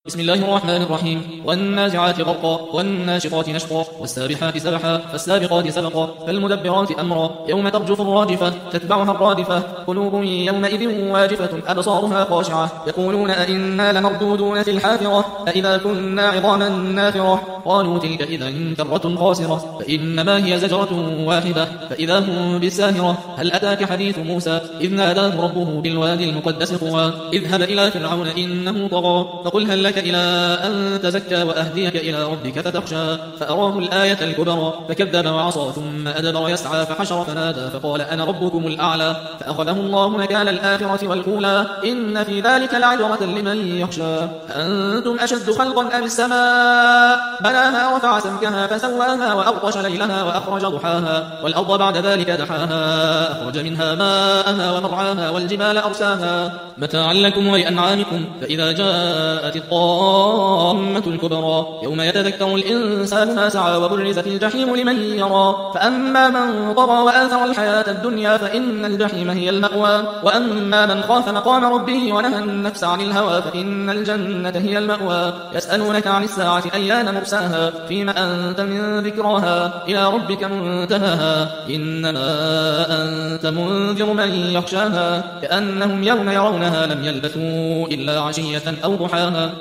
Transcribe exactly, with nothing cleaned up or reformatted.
بسم الله الرحمن الرحيم والنازعات غرقا والناشطات نشطا والسابحات سبحا فالسابقات سبقا فالمدبرات أمرا يوم ترجف الراجفة تتبعها الرادفة قلوب يومئذ واجفة أبصارها خاشعة يقولون أئنا لمردودون في الحافرة أئذا كنا عظاما ناخرة قالوا تلك إذا كرة خاسرة فإنما هي زجرة واحدة فإذا هم بالساهرة هل أتاك حديث موسى إذ ناداه ربه بالوادي المقدس طوى اذهب إلى فرعون إنه طغى فقل هل لك إلى أن تزكى وأهديك إلى ربك فتخشى فأراه الآية الكبرى فكذب وعصى ثم أدبر يسعى فحشر فنادى فقال أنا ربكم الأعلى فأخذه الله نكال الآخرة والأولى إن في ذلك لعبرة لمن يخشى أنتم أشد خلقا أم السماء بناها رفع سمكها فسواها وأغطش ليلها وأخرج ضحاها والأرض بعد ذلك دحاها أخرج منها ماءها ومرعاها والجبال أرساها متاعا لكم ولأنعامكم فإذا جاءت الطامة الكبرى يوم يتذكر الإنسان ما سعى وبرزت الجحيم لمن يرى فأما من طغى وآثر الحياة الدنيا فإن الجحيم هي المأوى وأما من خاف مقام ربه ونهى النفس عن الهوى فإن الجنة هي المأوى يسألونك عن الساعة أيان مرساها فيما أنت من ذكراها إلى ربك منتهاها إنما أنت منذر من يخشاها كأنهم يوم يرونها لم يلبثوا إلا عشية أو ضحاها